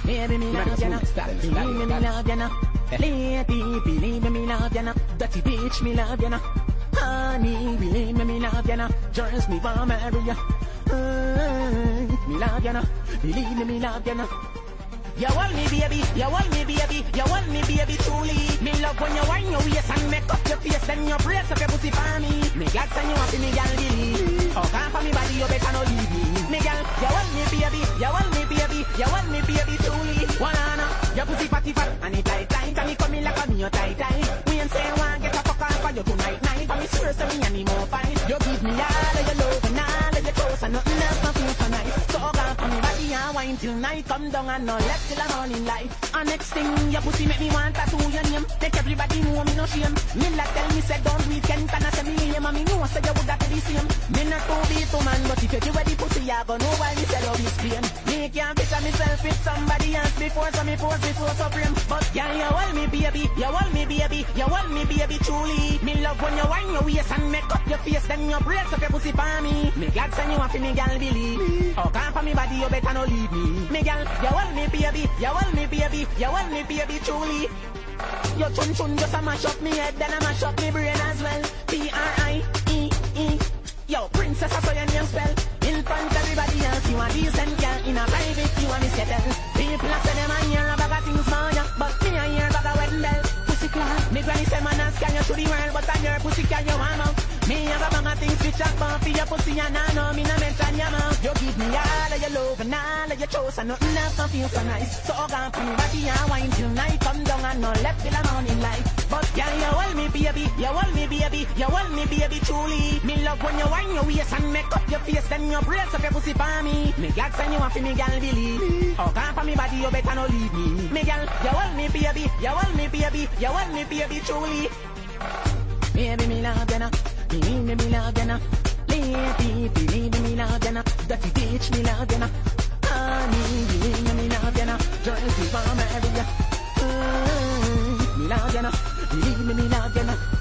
Baby, me love you now. Believe me, me love you now. Lady, believe me, me love you now. Dirty bitch, me love you now. Honey, believe me, me love you now. Just me want marry you. Me love you now. Believe me, me love you now. You want me, baby, you want me, baby, you want me, baby, truly. Me love when you wind your waist and make up your face, then you brace up your pussy for me. Me glad say you want me, girl, believe. Oh, come for me body, you better not leave me. Me girl, you want me, baby, you want me, baby, you want me, baby, truly. Wanna your pussy fatty fat and it tight tight, and me coming like a me your tight tight. We ain't say one get a fuck on for you tonight night, but me sure say me any more fight. You give me all of your love and all of your toast and nothing else not feel so nice. So come for me body and wine till night come down and no let till the morning light. And next thing your pussy make me want tattoo your name. Make everybody know me no shame. Me like tell me say don't weekend and I say me lame, and me know say you would have to be same. Me not to be too man, but if you give the pussy I go know why me say love is plain. Me can't picture myself with somebody else before, so me pose before supreme. But yeah, you want me baby, you want me baby, you want me baby truly. Me love when you wind your waist and make up your face, then you brace up your pussy for me. Me glad say you want me girl believe. Oh, come for me body, you better not leave me. Me girl, you want me baby, you want me baby, you want me baby truly. Your chun chun just a mash up me head, then I mash up me brain as well. P-R-I-E-E. Yo, princess, I saw your name spell. In front everybody else, you a decent girl. In a private, you a missettle. People a say them a hear a bag of things for ya, but me a hear a bag of wedding bell. Pussy class, me granny say man ask you to the world, but I hear pussy can you warm up. Me have a bag of things which I bought for your pussy and I know me no mention your mouth. You give me all of your love and all of your trust and nothing else don't feel so nice. So gone for me body and wine till night come down and no left till the morning light. But yeah, you want me baby, you want me baby, you want me baby truly. Me love when you wind your waist and make up your face, then you brace up your pussy for me. Me glad say you want for me girl believe. Oh, come for me body, you better not leave me. Me girl, you want me baby, you want me baby, you want me baby truly. Baby, me love you now. Believe me, me love you now. Lady, believe me, me love you now. Dirty bitch, me love you now. Honey, believe me, me love you now. Girls, we want marry you. Me love you now. Believe me, me love you now.